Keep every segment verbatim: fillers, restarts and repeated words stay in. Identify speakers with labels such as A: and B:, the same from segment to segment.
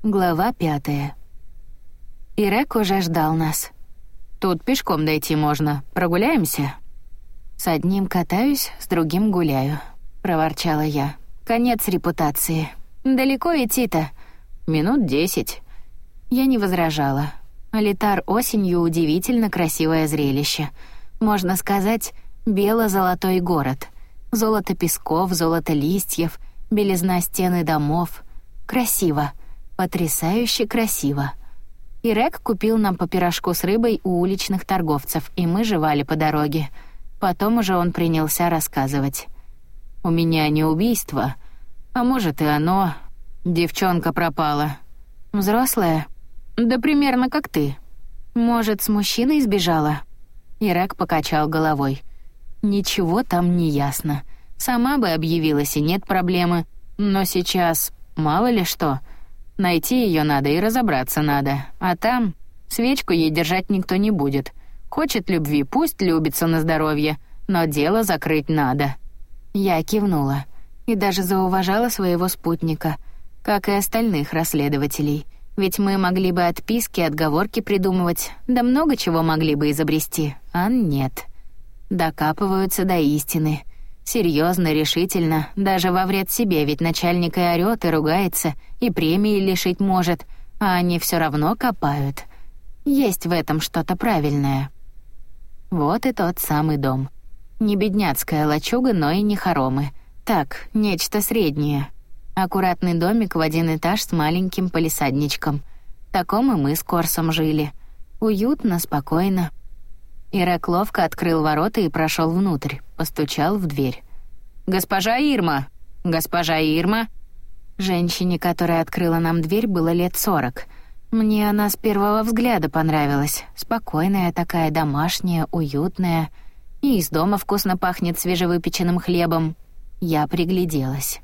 A: Глава пятая. Ирек уже ждал нас. «Тут пешком дойти можно. Прогуляемся?» «С одним катаюсь, с другим гуляю», — проворчала я. «Конец репутации. Далеко идти-то?» «Минут десять». Я не возражала. Алитар осенью удивительно красивое зрелище. Можно сказать, бело-золотой город. Золото песков, золото листьев, белизна стен и домов. Красиво. Потрясающе красиво. Ирек купил нам по пирожку с рыбой у уличных торговцев, и мы жевали по дороге. Потом уже он принялся рассказывать. «У меня не убийство, а может и оно. Девчонка пропала». «Взрослая?» «Да примерно как ты». «Может, с мужчиной сбежала?» Ирек покачал головой. «Ничего там не ясно. Сама бы объявилась, и нет проблемы. Но сейчас мало ли что. Найти ее надо и разобраться надо. А там свечку ей держать никто не будет. Хочет любви, пусть любится на здоровье, но дело закрыть надо». Я кивнула и даже зауважала своего спутника, как и остальных расследователей. Ведь мы могли бы отписки, отговорки придумывать, да много чего могли бы изобрести, а нет. Докапываются до истины. Серьезно, решительно, даже во вред себе, ведь начальник и орёт, и ругается, и премии лишить может, а они все равно копают. Есть в этом что-то правильное. Вот и тот самый дом. Не бедняцкая лачуга, но и не хоромы. Так, нечто среднее. Аккуратный домик в один этаж с маленьким палисадничком. В таком и мы с Корсом жили. Уютно, спокойно. Ирек ловко открыл ворота и прошел внутрь, постучал в дверь. «Госпожа Ирма! Госпожа Ирма!» Женщине, которая открыла нам дверь, было лет сорок. Мне она с первого взгляда понравилась. Спокойная такая, домашняя, уютная. И из дома вкусно пахнет свежевыпеченным хлебом. Я пригляделась.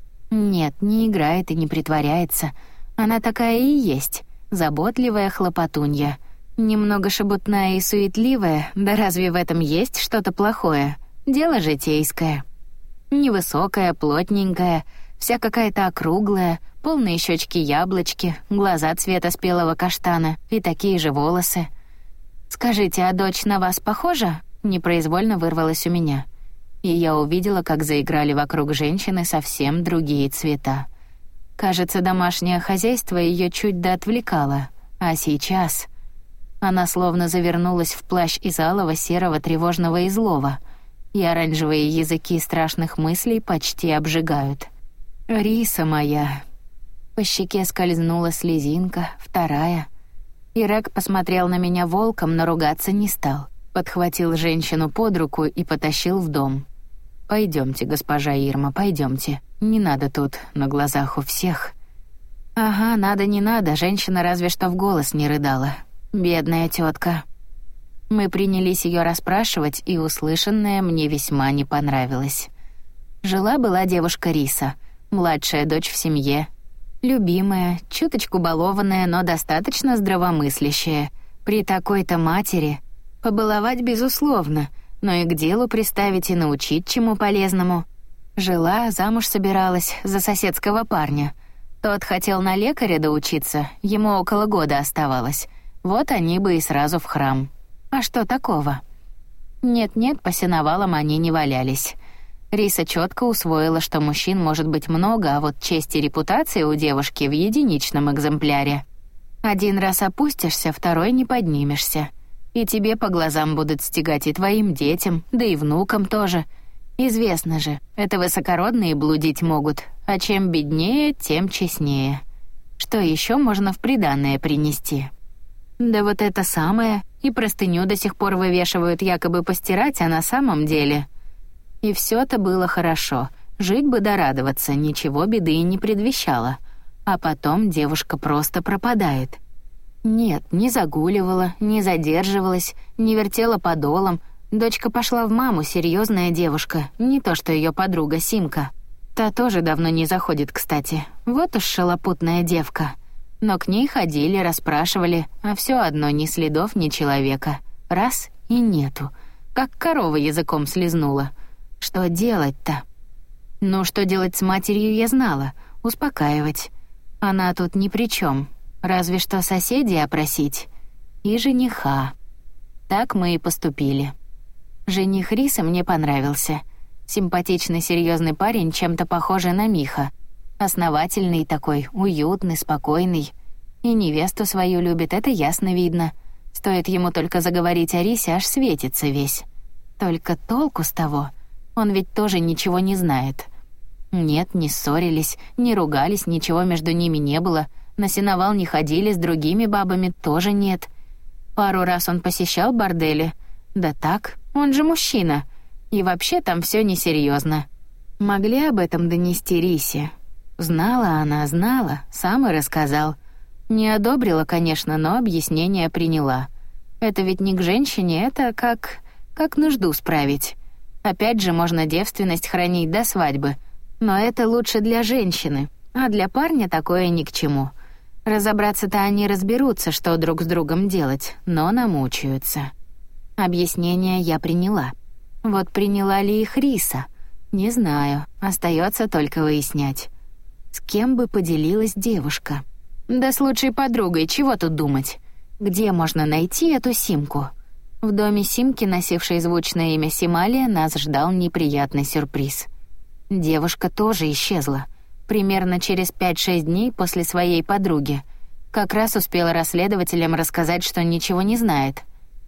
A: Нет, не играет и не притворяется. Она такая и есть. Заботливая хлопотунья. Немного шебутная и суетливая, да разве в этом есть что-то плохое? Дело житейское. Невысокая, плотненькая, вся какая-то округлая, полные щечки-яблочки, глаза цвета спелого каштана и такие же волосы. «Скажите, а дочь на вас похожа?» Непроизвольно вырвалась у меня. И я увидела, как заиграли вокруг женщины совсем другие цвета. Кажется, домашнее хозяйство ее чуть доотвлекало, а сейчас она словно завернулась в плащ из алого, серого, тревожного и злого, и оранжевые языки страшных мыслей почти обжигают. «Риса моя!» По щеке скользнула слезинка, вторая. Ирек посмотрел на меня волком, но ругаться не стал. Подхватил женщину под руку и потащил в дом. «Пойдемте, госпожа Ирма, пойдемте. Не надо тут, на глазах у всех». «Ага, надо, не надо», женщина разве что в голос не рыдала. Бедная тетка. Мы принялись ее расспрашивать, и услышанное мне весьма не понравилось. Жила-была девушка Риса, младшая дочь в семье. Любимая, чуточку балованная, но достаточно здравомыслящая. При такой-то матери побаловать безусловно, но и к делу приставить и научить чему полезному. Жила, замуж собиралась за соседского парня. Тот хотел на лекаря доучиться, ему около года оставалось. Вот они бы и сразу в храм. А что такого? Нет-нет, по сеновалам они не валялись. Риса четко усвоила, что мужчин может быть много, а вот честь и репутация у девушки в единичном экземпляре. Один раз опустишься, второй не поднимешься. И тебе по глазам будут стегать, и твоим детям, да и внукам тоже. Известно же, это высокородные блудить могут, а чем беднее, тем честнее. Что еще можно в приданое принести? Да вот это самое, и простыню до сих пор вывешивают якобы постирать, а на самом деле... И все-то было хорошо, жить бы да радоваться, ничего беды и не предвещало. А потом девушка просто пропадает. Нет, не загуливала, не задерживалась, не вертела подолом. Дочка пошла в маму, серьезная девушка, не то что ее подруга Симка. Та тоже давно не заходит, кстати. Вот уж шалопутная девка. Но к ней ходили, расспрашивали, а все одно ни следов, ни человека. Раз — и нету. Как корова языком слезнула. Что делать-то? Ну, что делать с матерью, я знала. Успокаивать. Она тут ни при чем, разве что соседей опросить. И жениха. Так мы и поступили. Жених Рисы мне понравился. Симпатичный, серьезный парень, чем-то похожий на Миха. Основательный такой, уютный, спокойный. И невесту свою любит, это ясно видно. Стоит ему только заговорить о Рисе, аж светится весь. Только толку с того, он ведь тоже ничего не знает. Нет, не ссорились, не ругались, ничего между ними не было. На сеновал не ходили, с другими бабами тоже нет. Пару раз он посещал бордели. Да так, он же мужчина. И вообще там все несерьезно. Могли об этом донести Рисе. Знала она, знала, сам и рассказал. Не одобрила, конечно, но объяснение приняла. Это ведь не к женщине, это как... как нужду справить. Опять же, можно девственность хранить до свадьбы. Но это лучше для женщины, а для парня такое ни к чему. Разобраться-то они разберутся, что друг с другом делать, но намучаются. Объяснение я приняла. Вот приняла ли их Риса? Не знаю, остается только выяснять. С кем бы поделилась девушка? Да с лучшей подругой, чего тут думать? Где можно найти эту Симку? В доме Симки, носившей звучное имя Сималия, нас ждал неприятный сюрприз. Девушка тоже исчезла. Примерно через пять-шесть дней после своей подруги. Как раз успела расследователям рассказать, что ничего не знает.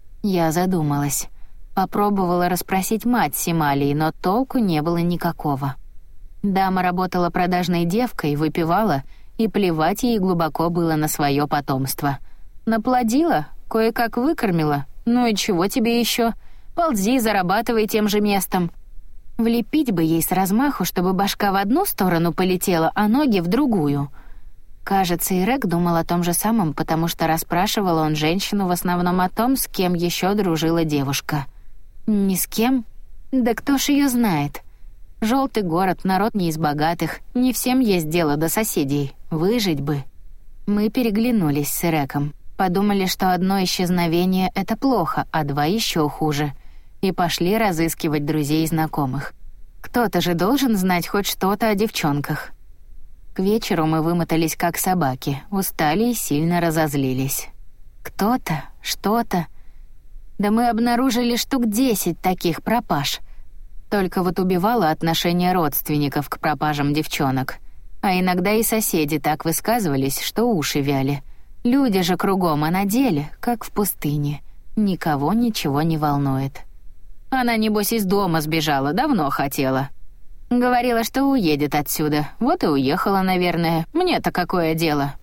A: Я задумалась. Попробовала расспросить мать Сималии, но толку не было никакого. Дама работала продажной девкой, выпивала, и плевать ей глубоко было на свое потомство. Наплодила, кое-как выкормила. Ну и чего тебе еще? Ползи, зарабатывай тем же местом. Влепить бы ей с размаху, чтобы башка в одну сторону полетела, а ноги в другую. Кажется, Ирек думал о том же самом, потому что расспрашивал он женщину в основном о том, с кем еще дружила девушка. Ни с кем? Да кто ж ее знает? Желтый город, народ не из богатых, не всем есть дело до соседей. Выжить бы. Мы переглянулись с Иреком. Подумали, что одно исчезновение — это плохо, а два еще хуже. И пошли разыскивать друзей и знакомых. Кто-то же должен знать хоть что-то о девчонках. К вечеру мы вымотались как собаки, устали и сильно разозлились. Кто-то, что-то. Да мы обнаружили штук десять таких пропаж. Только вот убивало отношение родственников к пропажам девчонок. А иногда и соседи так высказывались, что уши вяли. Люди же кругом, а на деле, как в пустыне. Никого ничего не волнует. Она, небось, из дома сбежала, давно хотела. Говорила, что уедет отсюда. Вот и уехала, наверное. Мне-то какое дело?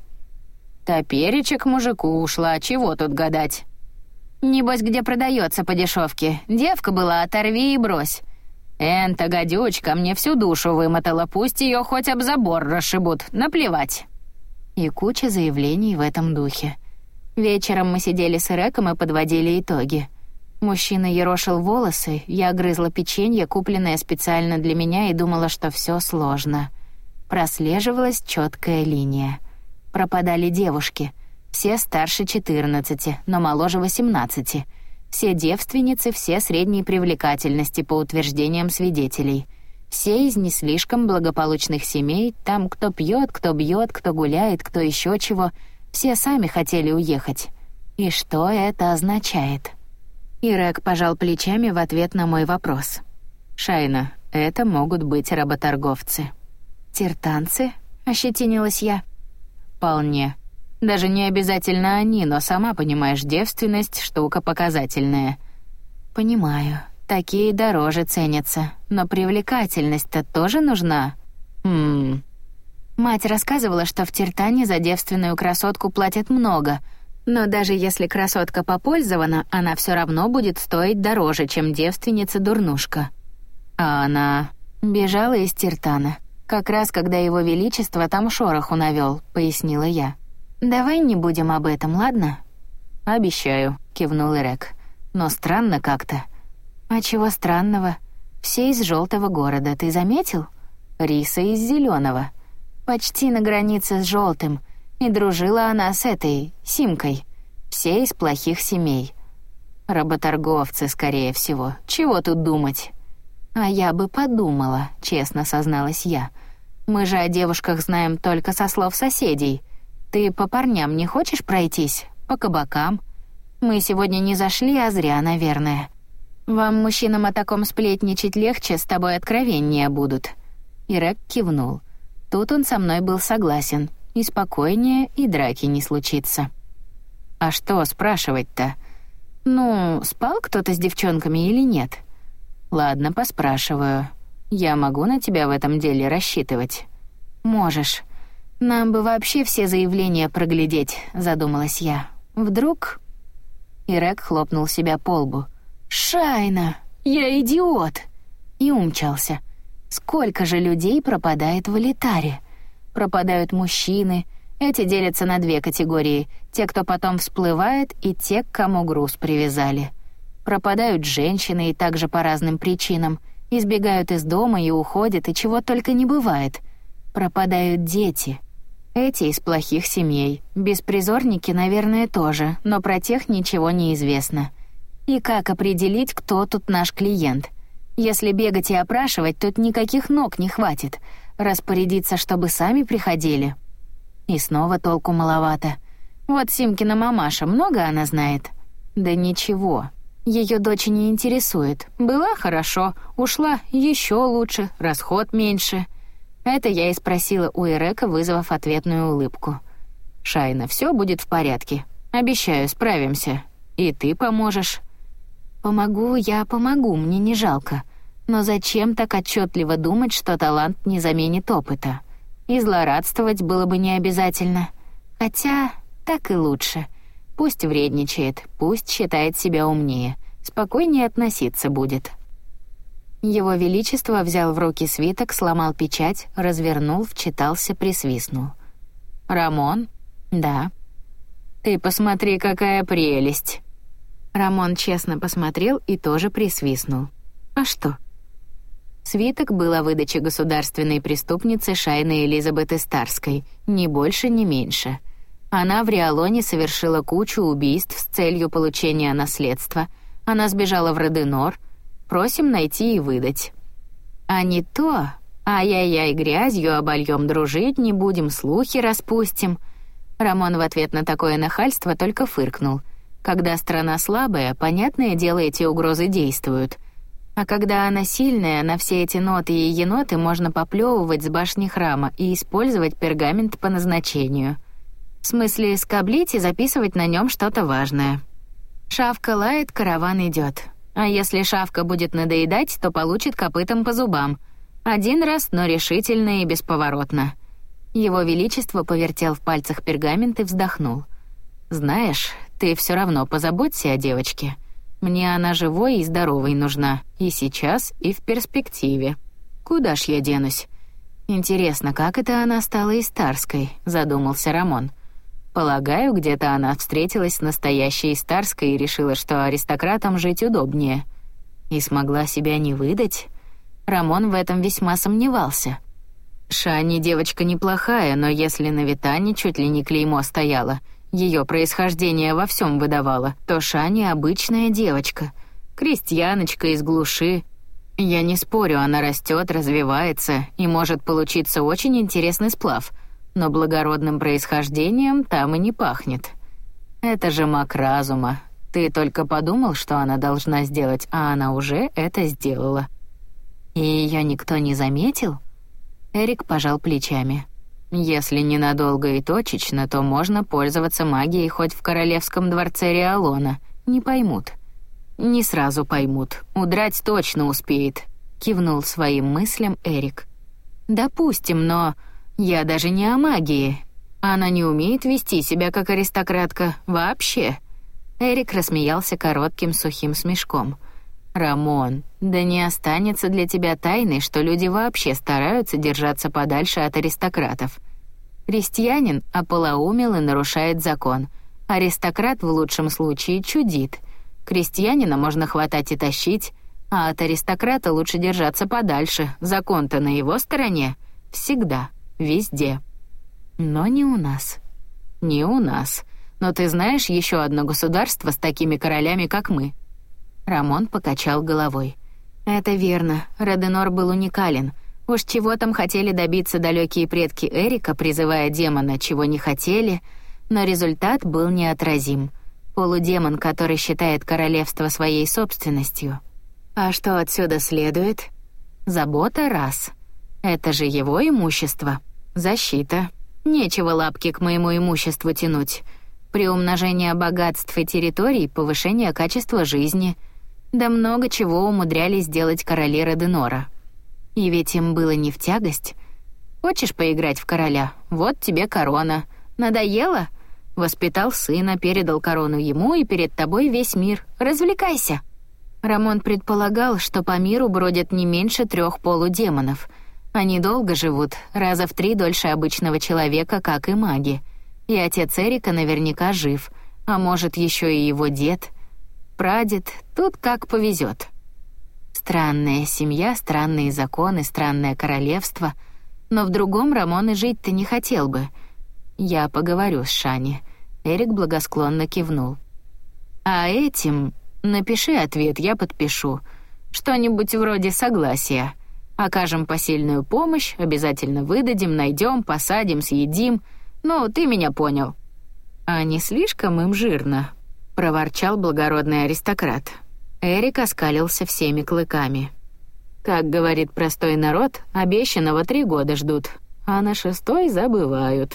A: Топереча к мужику ушла, чего тут гадать? Небось, где продается по дешевке. Девка была, оторви и брось. Энта гадючка мне всю душу вымотала, пусть ее хоть об забор расшибут, наплевать. И куча заявлений в этом духе. Вечером мы сидели с Иреком и подводили итоги. Мужчина ерошил волосы, я грызла печенье, купленное специально для меня, и думала, что все сложно. Прослеживалась четкая линия. Пропадали девушки. Все старше четырнадцати, но моложе восемнадцати. Все девственницы, все средней привлекательности, по утверждениям свидетелей. Все из не слишком благополучных семей, там кто пьет, кто бьет, кто гуляет, кто еще чего. Все сами хотели уехать. И что это означает? Ирек пожал плечами в ответ на мой вопрос. «Шайна, это могут быть работорговцы». «Тиртанцы?» — ощетинилась я. «Вполне. Даже не обязательно они, но сама понимаешь, девственность — штука показательная». «Понимаю. Такие дороже ценятся. Но привлекательность-то тоже нужна?» «Ммм...» Мать рассказывала, что в Тиртане за девственную красотку платят много, но даже если красотка попользована, она все равно будет стоить дороже, чем девственница-дурнушка. А она бежала из Тиртана, как раз когда его величество там шороху навёл, пояснила я. «Давай не будем об этом, ладно?» «Обещаю», — кивнул Ирек. «Но странно как-то». «А чего странного? Все из желтого города, ты заметил? Риса из зеленого. Почти на границе с желтым. И дружила она с этой, Симкой. Все из плохих семей. Работорговцы, скорее всего. Чего тут думать?» «А я бы подумала», — честно созналась я. Мы же о девушках знаем только со слов соседей. Ты по парням не хочешь пройтись? По кабакам? Мы сегодня не зашли, а зря, наверное. Вам, мужчинам, о таком сплетничать легче, с тобой откровеннее будут». Ирек кивнул. Тут он со мной был согласен. И спокойнее, и драки не случится. «А что спрашивать-то? Ну, спал кто-то с девчонками или нет? Ладно, поспрашиваю. Я могу на тебя в этом деле рассчитывать?» «Можешь. Нам бы вообще все заявления проглядеть», — задумалась я. «Вдруг...» Ирек хлопнул себя по лбу. «Шайна! Я идиот!» И умчался. Сколько же людей пропадает в элитаре? Пропадают мужчины. Эти делятся на две категории: те, кто потом всплывает, и те, к кому груз привязали. Пропадают женщины, и также по разным причинам. Избегают из дома и уходят, и чего только не бывает. Пропадают дети. Эти из плохих семей. Беспризорники, наверное, тоже, но про тех ничего не известно. И как определить, кто тут наш клиент? Если бегать и опрашивать, тут никаких ног не хватит. Распорядиться, чтобы сами приходили. И снова толку маловато. Вот Симкина мамаша, много она знает? Да ничего. Ее дочь не интересует. Была хорошо, ушла еще лучше, расход меньше. Это я и спросила у Ирека, вызвав ответную улыбку. «Шайна, все будет в порядке. Обещаю, справимся. И ты поможешь». «Помогу, я помогу, мне не жалко. Но зачем так отчетливо думать, что талант не заменит опыта? И злорадствовать было бы не обязательно. Хотя так и лучше. Пусть вредничает, пусть считает себя умнее. Спокойнее относиться будет». Его Величество взял в руки свиток, сломал печать, развернул, вчитался, присвистнул. «Рамон?» «Да». «Ты посмотри, какая прелесть!» Рамон честно посмотрел и тоже присвистнул. «А что?» Свиток был о выдаче государственной преступницы Шайны Элизабет Истарской, ни больше, ни меньше. Она в Риалоне совершила кучу убийств с целью получения наследства. Она сбежала в Роденор. Просим найти и выдать. А не то... Ай-яй-яй, грязью обольем, дружить не будем, слухи распустим. Рамон в ответ на такое нахальство только фыркнул. Когда страна слабая, понятное дело, эти угрозы действуют. А когда она сильная, на все эти ноты и еноты можно поплевывать с башни храма и использовать пергамент по назначению. В смысле, скоблить и записывать на нем что-то важное. Шавка лает, караван идет. А если шавка будет надоедать, то получит копытом по зубам. Один раз, но решительно и бесповоротно. Его Величество повертел в пальцах пергамент и вздохнул. «Знаешь, ты все равно позаботься о девочке. Мне она живой и здоровой нужна, и сейчас, и в перспективе. Куда ж я денусь? Интересно, как это она стала Истарской?» — задумался Рамон. «Полагаю, где-то она встретилась с настоящей Истарской и решила, что аристократам жить удобнее. И смогла себя не выдать?» Рамон в этом весьма сомневался. Шани девочка неплохая, но если на Витане чуть ли не клеймо стояло, ее происхождение во всем выдавало, то Шани обычная девочка, крестьяночка из глуши. Я не спорю, она растет, развивается, и может получиться очень интересный сплав, но благородным происхождением там и не пахнет. Это же маг разума. Ты только подумал, что она должна сделать, а она уже это сделала. И ее никто не заметил? Эрик пожал плечами. Если ненадолго и точечно, то можно пользоваться магией хоть в королевском дворце Риалона. Не поймут. Не сразу поймут. Удрать точно успеет, кивнул своим мыслям Эрик. Допустим, но я даже не о магии. Она не умеет вести себя как аристократка вообще. Эрик рассмеялся коротким сухим смешком. «Рамон, да не останется для тебя тайной, что люди вообще стараются держаться подальше от аристократов. Крестьянин ополоумел и нарушает закон. Аристократ в лучшем случае чудит. Крестьянина можно хватать и тащить, а от аристократа лучше держаться подальше. Закон-то на его стороне. Всегда, везде. Но не у нас. Не у нас. Но ты знаешь еще одно государство с такими королями, как мы?» Рамон покачал головой. «Это верно. Роденор был уникален. Уж чего там хотели добиться далекие предки Эрика, призывая демона, чего не хотели, но результат был неотразим. Полудемон, который считает королевство своей собственностью. А что отсюда следует? Забота — раз. Это же его имущество. Защита. Нечего лапки к моему имуществу тянуть. Приумножение богатств и территорий, повышение качества жизни. Да много чего умудрялись делать короли Роденора. И ведь им было не в тягость. Хочешь поиграть в короля? Вот тебе корона. Надоело? Воспитал сына, передал корону ему, и перед тобой весь мир. Развлекайся. Рамон предполагал, что по миру бродят не меньше трех полудемонов. Они долго живут, раза в три дольше обычного человека, как и маги. И отец Эрика наверняка жив, а может, еще и его дед, прадед, тут как повезет. Странная семья, странные законы, странное королевство. Но в другом Рамон и жить-то не хотел бы. Я поговорю с Шани. Эрик благосклонно кивнул. А этим напиши ответ, я подпишу. Что-нибудь вроде согласия. Окажем посильную помощь, обязательно выдадим, найдем, посадим, съедим. Ну, ты меня понял. А не слишком им жирно, проворчал благородный аристократ. Эрик оскалился всеми клыками. Как говорит простой народ, обещанного три года ждут, а на шестой забывают.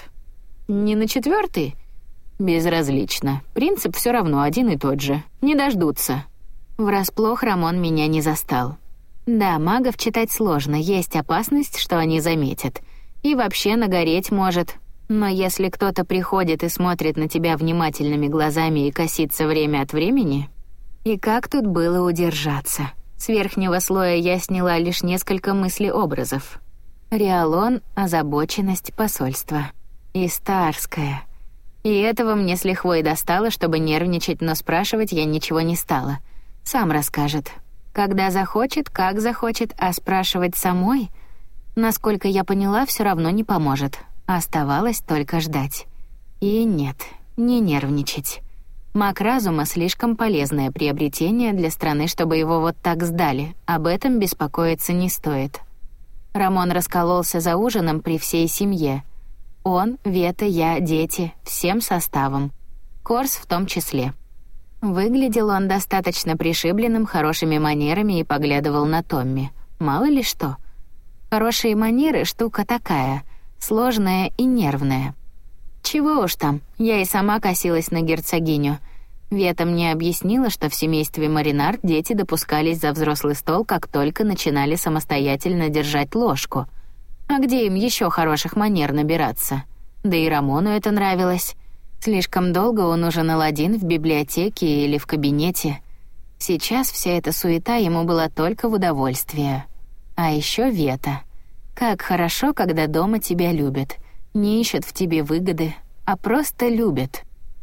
A: Не на четвертый? Безразлично. Принцип все равно один и тот же. Не дождутся. Врасплох Рамон меня не застал. Да, магов читать сложно, есть опасность, что они заметят. И вообще нагореть может. Но если кто-то приходит и смотрит на тебя внимательными глазами и косится время от времени... И как тут было удержаться? С верхнего слоя я сняла лишь несколько мыслеобразов. Риалон, озабоченность, посольство. И Старская. И этого мне с лихвой достало, чтобы нервничать, но спрашивать я ничего не стала. Сам расскажет. Когда захочет, как захочет, а спрашивать самой, насколько я поняла, все равно не поможет. Оставалось только ждать. И нет, не нервничать. Маг разума — слишком полезное приобретение для страны, чтобы его вот так сдали. Об этом беспокоиться не стоит. Рамон раскололся за ужином при всей семье. Он, Вета, я, дети, всем составом. Корс в том числе. Выглядел он достаточно пришибленным, хорошими манерами и поглядывал на Томми. Мало ли что. Хорошие манеры — штука такая, сложная и нервная. Чего уж там, я и сама косилась на герцогиню. Вета мне объяснила, что в семействе Маринард дети допускались за взрослый стол, как только начинали самостоятельно держать ложку. А где им еще хороших манер набираться? Да и Рамону это нравилось. Слишком долго он ужинал один в библиотеке или в кабинете. Сейчас вся эта суета ему была только в удовольствие. А еще Вета. Как хорошо, когда дома тебя любят. Не ищут в тебе выгоды, а просто любят.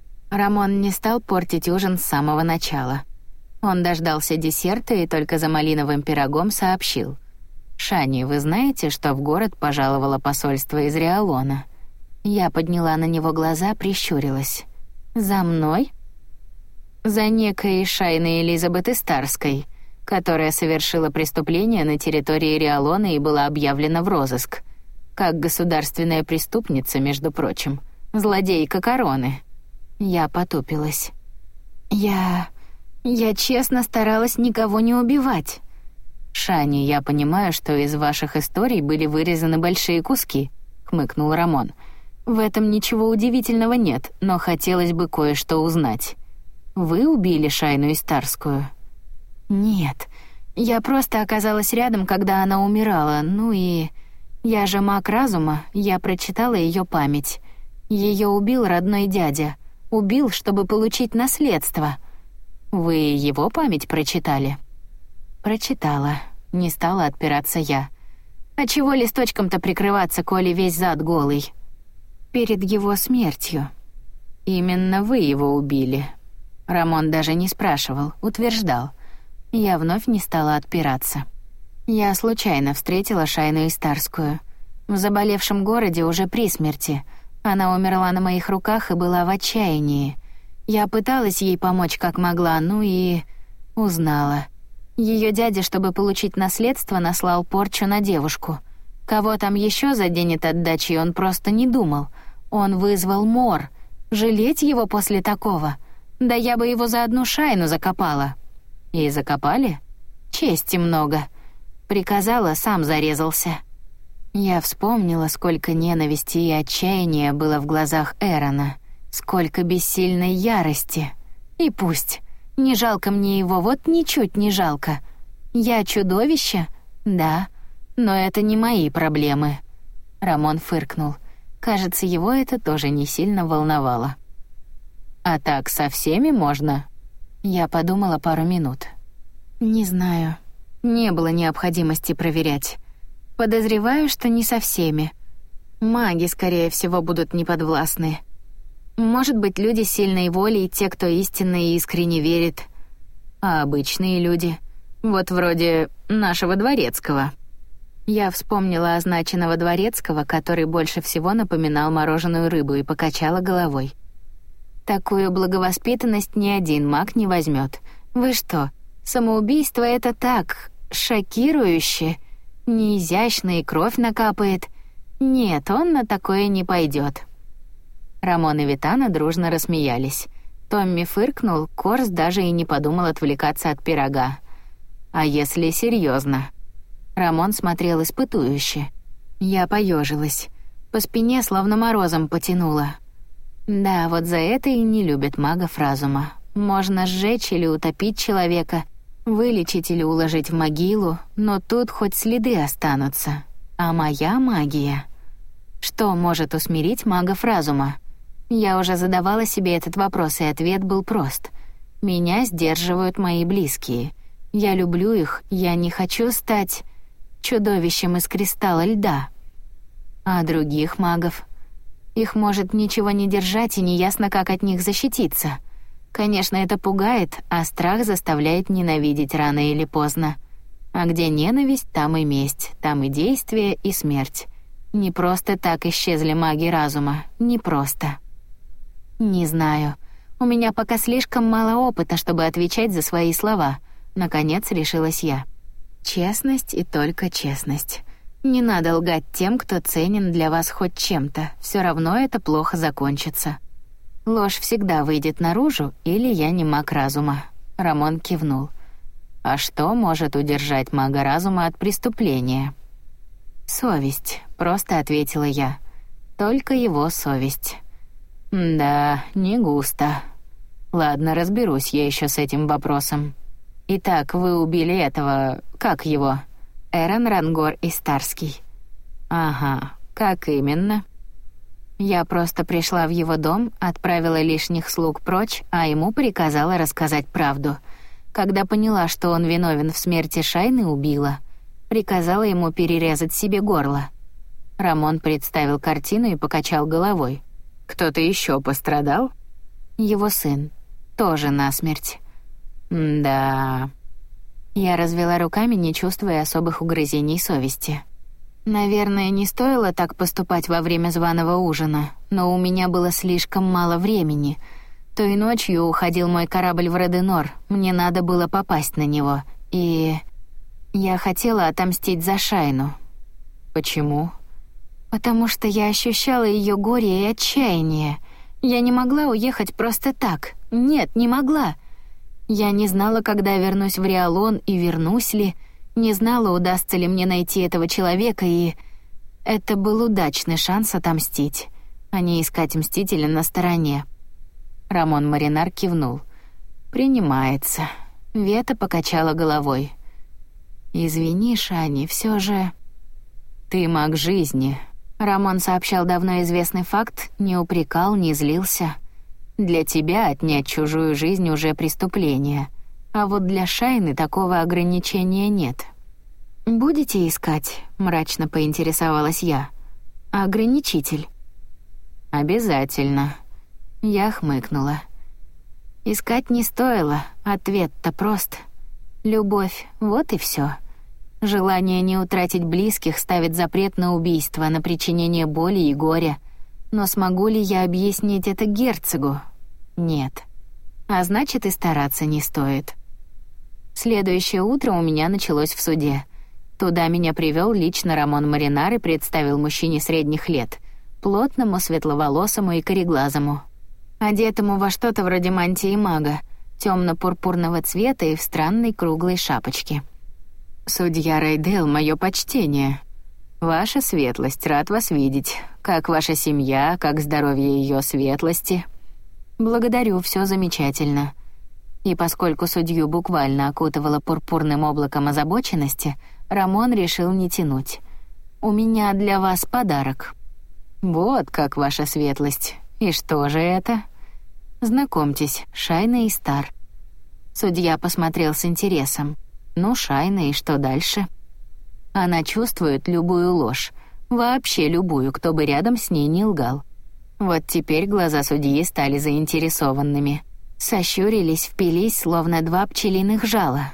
A: Рамон не стал портить ужин с самого начала. Он дождался десерта и только за малиновым пирогом сообщил. «Шани, вы знаете, что в город пожаловало посольство из Риалона?» Я подняла на него глаза, прищурилась. «За мной?» «За некой Шайной Элизабет Истарской, которая совершила преступление на территории Риалона и была объявлена в розыск. Как государственная преступница, между прочим. Злодейка короны». Я потупилась. «Я... я честно старалась никого не убивать». «Шани, я понимаю, что из ваших историй были вырезаны большие куски», — хмыкнул Рамон. «В этом ничего удивительного нет, но хотелось бы кое-что узнать. Вы убили Шайну Истарскую?» «Нет, я просто оказалась рядом, когда она умирала, ну и... Я же маг разума, я прочитала ее память. Ее убил родной дядя. Убил, чтобы получить наследство». «Вы его память прочитали?» «Прочитала. Не стала отпираться я. А чего листочком-то прикрываться, коли весь зад голый?» «Перед его смертью». «Именно вы его убили». Рамон даже не спрашивал, утверждал. Я вновь не стала отпираться. Я случайно встретила Шайну Истарскую. В заболевшем городе уже при смерти. Она умерла на моих руках и была в отчаянии. Я пыталась ей помочь как могла, ну и... узнала. Ее дядя, чтобы получить наследство, наслал порчу на девушку. Кого там еще заденет отдачей, он просто не думал. Он вызвал мор. Жалеть его после такого? Да я бы его за одну шайну закопала. И закопали? Чести много. Приказала, сам зарезался. Я вспомнила, сколько ненависти и отчаяния было в глазах Эрона, сколько бессильной ярости. И пусть. Не жалко мне его, вот ничуть не жалко. Я чудовище? Да. Но это не мои проблемы. Рамон фыркнул. Кажется, его это тоже не сильно волновало. А так со всеми можно? Я подумала пару минут. Не знаю. Не было необходимости проверять. Подозреваю, что не со всеми. Маги, скорее всего, будут неподвластны. Может быть, люди сильной воли и те, кто истинно и искренне верит. А обычные люди, вот вроде нашего дворецкого. Я вспомнила означенного дворецкого, который больше всего напоминал мороженую рыбу, и покачала головой. Такую благовоспитанность ни один маг не возьмет. Вы что, самоубийство — это так, шокирующе, неизящно и кровь накапает. Нет, он на такое не пойдет. Рамон и Витана дружно рассмеялись. Томми фыркнул, Корс даже и не подумал отвлекаться от пирога. А если серьезно? Рамон смотрел испытующе. Я поежилась. По спине словно морозом потянуло. Да, вот за это и не любят магов разума. Можно сжечь или утопить человека, вылечить или уложить в могилу, но тут хоть следы останутся. А моя магия... Что может усмирить магов разума? Я уже задавала себе этот вопрос, и ответ был прост. Меня сдерживают мои близкие. Я люблю их, я не хочу стать чудовищем из кристалла льда. А других магов? Их может ничего не держать, и неясно, как от них защититься. Конечно, это пугает, а страх заставляет ненавидеть рано или поздно. А где ненависть, там и месть, там и действие, и смерть. Не просто так исчезли маги разума, не просто. Не знаю. У меня пока слишком мало опыта, чтобы отвечать за свои слова. Наконец решилась я. Честность и только честность. Не надо лгать тем, кто ценен для вас хоть чем-то. Все равно это плохо закончится. Ложь всегда выйдет наружу, или я не маг разума. Рамон кивнул. А что может удержать мага разума от преступления? Совесть, просто ответила я. Только его совесть. Да, не густо. Ладно, разберусь я еще с этим вопросом. Итак, вы убили этого, как его? Эрон Рангор Истарский. Ага, как именно? Я просто пришла в его дом, отправила лишних слуг прочь, а ему приказала рассказать правду. Когда поняла, что он виновен в смерти Шайны, убила. Приказала ему перерезать себе горло. Рамон представил картину и покачал головой. Кто-то еще пострадал? Его сын. Тоже насмерть. Да. Я развела руками, не чувствуя особых угрызений совести. Наверное, не стоило так поступать во время званого ужина, но у меня было слишком мало времени. Той ночью уходил мой корабль в Роденор, мне надо было попасть на него, и... Я хотела отомстить за Шайну. Почему? Потому что я ощущала ее горе и отчаяние. Я не могла уехать просто так. Нет, не могла. Я не знала, когда вернусь в Риалон и вернусь ли, не знала, удастся ли мне найти этого человека, и... Это был удачный шанс отомстить, а не искать мстителя на стороне. Рамон Маринар кивнул. «Принимается». Вета покачала головой. «Извини, Шани, все же...» «Ты маг жизни», — Рамон сообщал давно известный факт, не упрекал, не злился. «Для тебя отнять чужую жизнь уже преступление, а вот для Шайны такого ограничения нет». «Будете искать?» — мрачно поинтересовалась я. «А ограничитель?» «Обязательно». Я хмыкнула. Искать не стоило, ответ-то прост. Любовь, вот и все. Желание не утратить близких ставит запрет на убийство, на причинение боли и горя. Но смогу ли я объяснить это герцогу? Нет. А значит, и стараться не стоит. Следующее утро у меня началось в суде. Туда меня привел лично Рамон Маринар и представил мужчине средних лет, плотному, светловолосому и кореглазому, одетому во что-то вроде мантии мага, темно-пурпурного цвета и в странной круглой шапочке. «Судья Райдел, мое почтение. Ваша светлость, рад вас видеть. Как ваша семья, как здоровье ее светлости?» «Благодарю, все замечательно». И поскольку судью буквально окутывало пурпурным облаком озабоченности, Рамон решил не тянуть. «У меня для вас подарок». «Вот как, ваша светлость. И что же это?» «Знакомьтесь, Шайна Истар». Судья посмотрел с интересом. «Ну, Шайна, и что дальше?» Она чувствует любую ложь, вообще любую, кто бы рядом с ней не лгал. Вот теперь глаза судьи стали заинтересованными. Сощурились, впились, словно два пчелиных жала.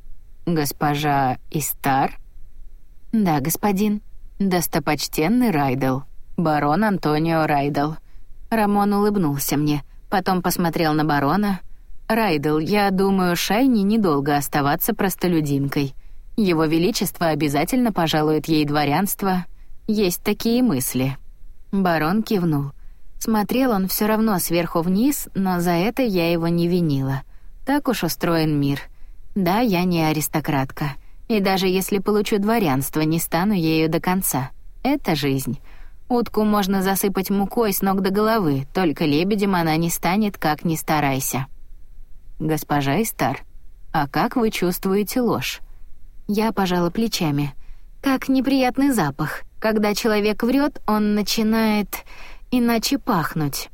A: «Госпожа Истар?» «Да, господин». «Достопочтенный Райдел. Барон Антонио Райдел». Рамон улыбнулся мне, потом посмотрел на барона. «Райдел, я думаю, Шайне недолго оставаться простолюдинкой. Его Величество обязательно пожалует ей дворянство. Есть такие мысли». Барон кивнул. Смотрел он все равно сверху вниз, но за это я его не винила. Так уж устроен мир. Да, я не аристократка. И даже если получу дворянство, не стану ею до конца. Это жизнь. Утку можно засыпать мукой с ног до головы, только лебедем она не станет, как ни старайся. «Госпожа Истар, а как вы чувствуете ложь?» Я пожала плечами. Как неприятный запах. Когда человек врет, он начинает иначе пахнуть.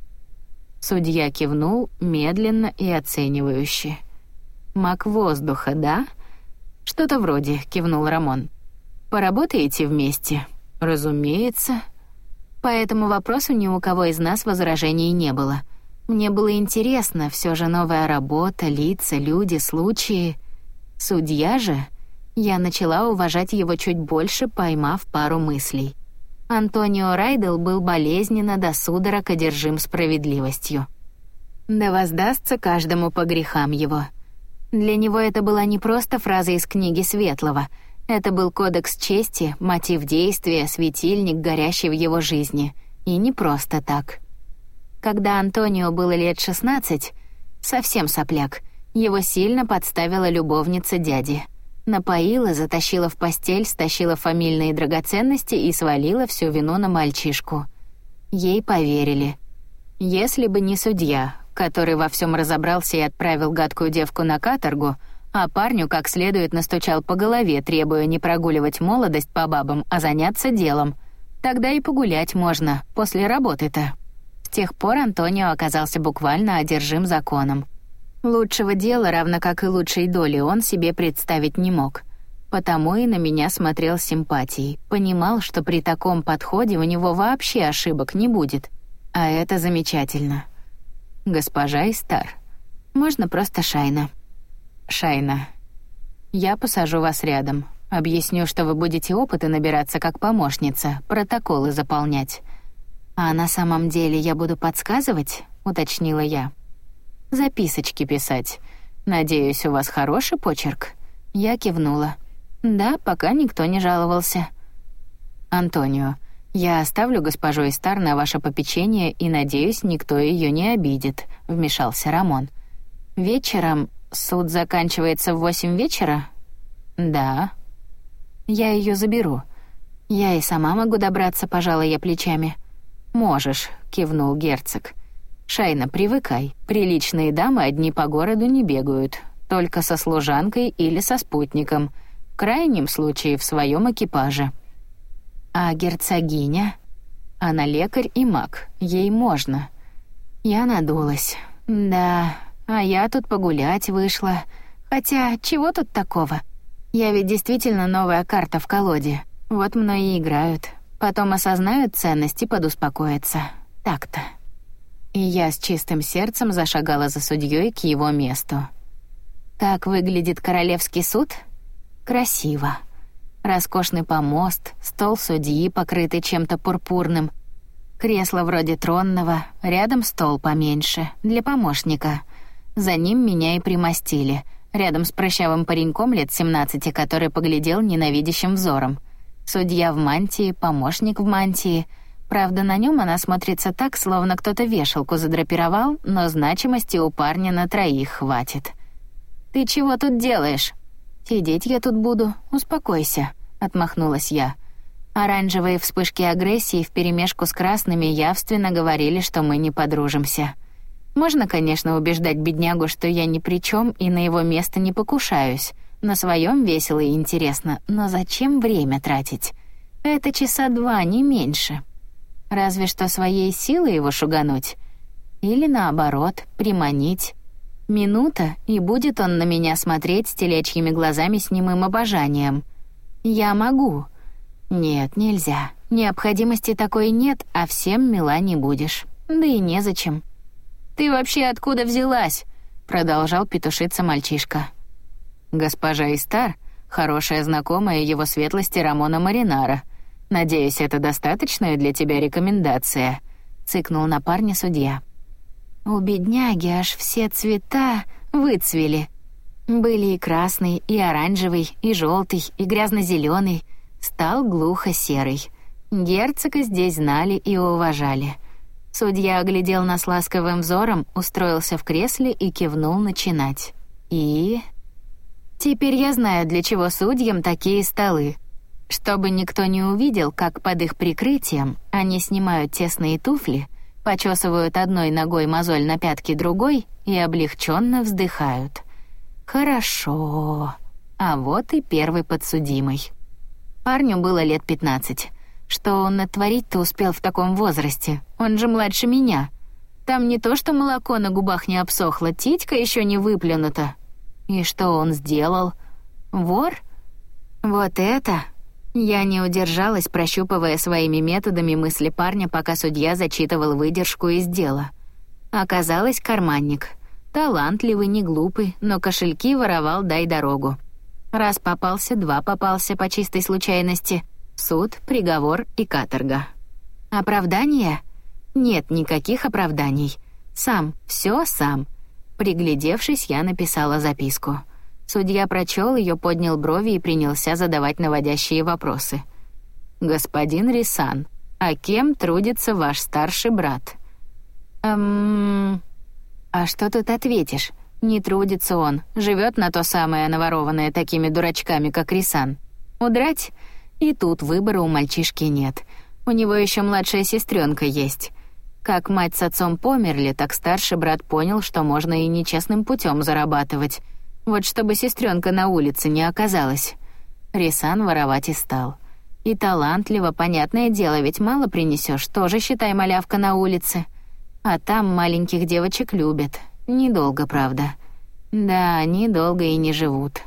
A: Судья кивнул медленно и оценивающе. «Маг воздуха, да?» «Что-то вроде», — кивнул Рамон. «Поработаете вместе?» «Разумеется». По этому вопросу ни у кого из нас возражений не было. Мне было интересно, все же новая работа, лица, люди, случаи. Судья же... Я начала уважать его чуть больше, поймав пару мыслей. Антонио Райдел был болезненно до судорог одержим справедливостью. Да воздастся каждому по грехам его. Для него это была не просто фраза из книги Светлого. Это был кодекс чести, мотив действия, светильник, горящий в его жизни. И не просто так. Когда Антонио было лет шестнадцать, совсем сопляк, его сильно подставила любовница дяди. Напоила, затащила в постель, стащила фамильные драгоценности и свалила всю вину на мальчишку. Ей поверили. Если бы не судья, который во всем разобрался и отправил гадкую девку на каторгу, а парню как следует настучал по голове, требуя не прогуливать молодость по бабам, а заняться делом, тогда и погулять можно, после работы-то. С тех пор Антонио оказался буквально одержим законом. Лучшего дела, равно как и лучшей доли, он себе представить не мог. Потому и на меня смотрел с симпатией. Понимал, что при таком подходе у него вообще ошибок не будет. А это замечательно. «Госпожа Истар, можно просто Шайна?» «Шайна, я посажу вас рядом. Объясню, что вы будете опыты набираться как помощница, протоколы заполнять». «А на самом деле я буду подсказывать?» — уточнила я. «Записочки писать. Надеюсь, у вас хороший почерк?» Я кивнула. «Да, пока никто не жаловался». «Антонио, я оставлю госпожу Истар на ваше попечение и, надеюсь, никто ее не обидит», — вмешался Рамон. «Вечером суд заканчивается в восемь вечера?» «Да». «Я ее заберу. Я и сама могу добраться, пожалуй, я плечами». «Можешь», — кивнул герцог. «Шайна, привыкай. Приличные дамы одни по городу не бегают. Только со служанкой или со спутником. В крайнем случае в своем экипаже». «А герцогиня?» «Она лекарь и маг. Ей можно». Я надулась. «Да, а я тут погулять вышла. Хотя, чего тут такого? Я ведь действительно новая карта в колоде. Вот мной и играют. Потом осознают ценность и подуспокоятся. Так-то». И я с чистым сердцем зашагала за судьей к его месту. Как выглядит королевский суд? Красиво. Роскошный помост, стол судьи, покрытый чем-то пурпурным, кресло вроде тронного, рядом стол поменьше, для помощника. За ним меня и примостили. рядом с прыщавым пареньком лет семнадцати, который поглядел ненавидящим взором. Судья в мантии, помощник в мантии. Правда, на нем она смотрится так, словно кто-то вешалку задрапировал, но значимости у парня на троих хватит. «Ты чего тут делаешь?» «Сидеть я тут буду, успокойся», — отмахнулась я. Оранжевые вспышки агрессии вперемешку с красными явственно говорили, что мы не подружимся. Можно, конечно, убеждать беднягу, что я ни при чем и на его место не покушаюсь. На своем весело и интересно, но зачем время тратить? Это часа два, не меньше. Разве что своей силой его шугануть. Или наоборот, приманить. Минута, и будет он на меня смотреть с телячьими глазами с немым обожанием. Я могу. Нет, нельзя. Необходимости такой нет, а всем мила не будешь. Да и незачем. «Ты вообще откуда взялась?» — продолжал петушиться мальчишка. «Госпожа Истар, хорошая знакомая его светлости Рамона Маринара. Надеюсь, это достаточная для тебя рекомендация», — цыкнул на парня судья. У бедняги аж все цвета выцвели. Были и красный, и оранжевый, и желтый, и грязно-зеленый. Стал глухо-серый. Герцога здесь знали и уважали. Судья оглядел нас ласковым взором, устроился в кресле и кивнул начинать. И... Теперь я знаю, для чего судьям такие столы. Чтобы никто не увидел, как под их прикрытием они снимают тесные туфли, почесывают одной ногой мозоль на пятке другой и облегченно вздыхают. Хорошо. А вот и первый подсудимый. Парню было лет пятнадцать. Что он натворить-то успел в таком возрасте? Он же младше меня. Там не то, что молоко на губах не обсохло, титька еще не выплюнута. И что он сделал? Вор? Вот это... Я не удержалась, прощупывая своими методами мысли парня, пока судья зачитывал выдержку из дела. Оказалось, карманник. Талантливый, не глупый, но кошельки воровал дай дорогу. Раз попался, два попался по чистой случайности. Суд, приговор и каторга. Оправдание? Нет никаких оправданий. Сам, все сам. Приглядевшись, я написала записку. Судья прочел ее, поднял брови и принялся задавать наводящие вопросы. «Господин Рисан, а кем трудится ваш старший брат?» «Эм... А что тут ответишь? Не трудится он, живет на то самое наворованное такими дурачками, как Рисан. Удрать? И тут выбора у мальчишки нет. У него еще младшая сестренка есть. Как мать с отцом померли, так старший брат понял, что можно и нечестным путем зарабатывать. Вот чтобы сестренка на улице не оказалась. Рисан воровать и стал. И талантливо, понятное дело, ведь мало принесешь, тоже, считай, малявка на улице. А там маленьких девочек любят. Недолго, правда. Да, недолго и не живут.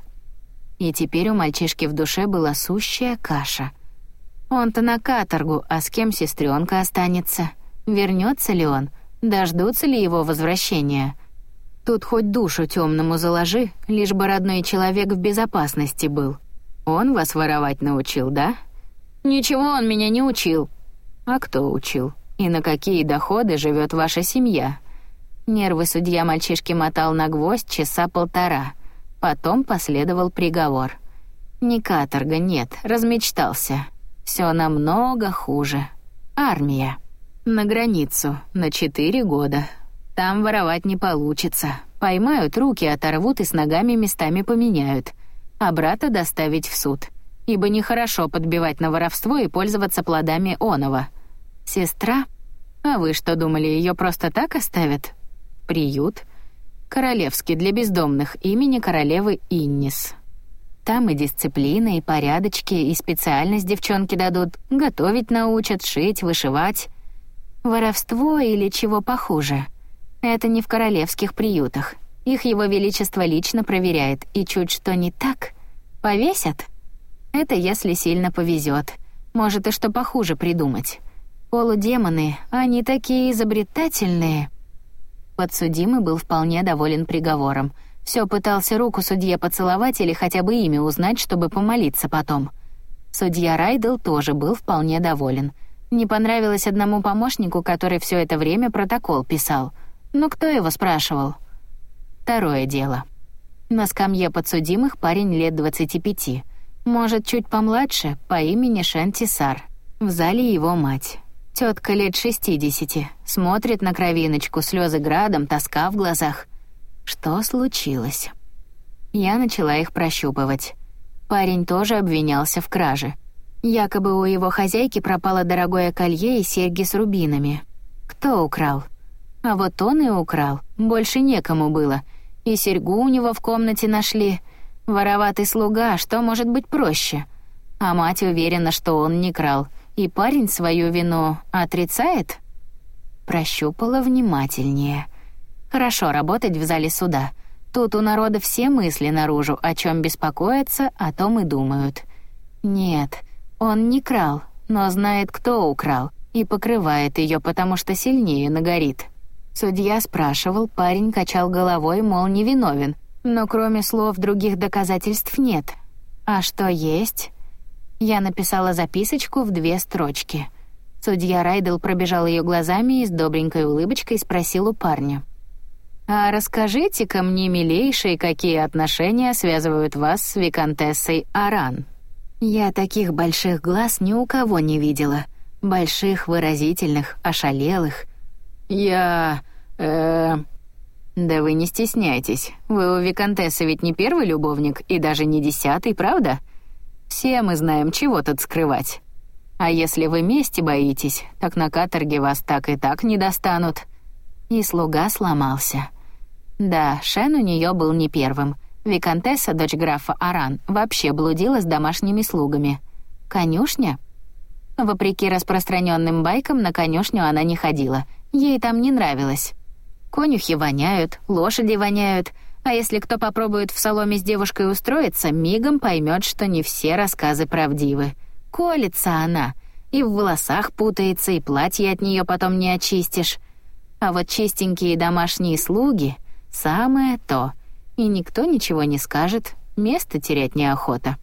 A: И теперь у мальчишки в душе была сущая каша. Он-то на каторгу, а с кем сестренка останется? Вернется ли он? Дождутся ли его возвращения? Тут хоть душу темному заложи, лишь бы родной человек в безопасности был. Он вас воровать научил, да? Ничего он меня не учил. А кто учил? И на какие доходы живет ваша семья? Нервы судья мальчишки мотал на гвоздь часа полтора. Потом последовал приговор. Не каторга, нет, размечтался. Все намного хуже. Армия. На границу, на четыре года. Там воровать не получится. Поймают, руки оторвут и с ногами местами поменяют. А брата доставить в суд. Ибо нехорошо подбивать на воровство и пользоваться плодами оного. Сестра? А вы что думали, ее просто так оставят? Приют. Королевский для бездомных имени королевы Иннис. Там и дисциплина, и порядочки, и специальность девчонки дадут. Готовить научат, шить, вышивать. Воровство или чего похуже. Это не в королевских приютах. Их его величество лично проверяет, и чуть что не так, повесят. Это если сильно повезет. Может и что похуже придумать. Полудемоны, они такие изобретательные. Подсудимый был вполне доволен приговором. Все пытался руку судье поцеловать или хотя бы имя узнать, чтобы помолиться потом. Судья Райдел тоже был вполне доволен. Не понравилось одному помощнику, который все это время протокол писал. Ну кто его спрашивал? Второе дело. На скамье подсудимых парень лет двадцати пяти, может, чуть помладше, по имени Шантисар. В зале его мать. Тетка лет шестидесяти, смотрит на кровиночку, слезы градом, тоска в глазах. Что случилось? Я начала их прощупывать. Парень тоже обвинялся в краже. Якобы у его хозяйки пропало дорогое колье и серьги с рубинами. Кто украл? А вот он и украл. Больше некому было. И серьгу у него в комнате нашли. Вороватый слуга, что может быть проще? А мать уверена, что он не крал. И парень свою вину отрицает? Прощупала внимательнее. Хорошо работать в зале суда. Тут у народа все мысли наружу, о чем беспокоятся, о том и думают. Нет, он не крал, но знает, кто украл, и покрывает ее, потому что сильнее нагорит. Судья спрашивал, парень качал головой, мол, невиновен, но кроме слов других доказательств нет. А что есть? Я написала записочку в две строчки. Судья Райдел пробежал ее глазами и с добренькой улыбочкой спросил у парня: «А расскажите-ка мне, милейшие, какие отношения связывают вас с виконтессой Аран?» Я таких больших глаз ни у кого не видела. Больших, выразительных, ошалелых. «Я... э «Да вы не стесняйтесь. Вы у виконтессы ведь не первый любовник и даже не десятый, правда? Все мы знаем, чего тут скрывать. А если вы мести боитесь, так на каторге вас так и так не достанут». И слуга сломался. Да, Шен у нее был не первым. Виконтесса, дочь графа Аран, вообще блудила с домашними слугами. Конюшня? Вопреки распространенным байкам, на конюшню она не ходила. Ей там не нравилось. Конюхи воняют, лошади воняют, а если кто попробует в соломе с девушкой устроиться, мигом поймет, что не все рассказы правдивы. Колется она, и в волосах путается, и платье от нее потом не очистишь. А вот чистенькие домашние слуги — самое то. И никто ничего не скажет, место терять неохота.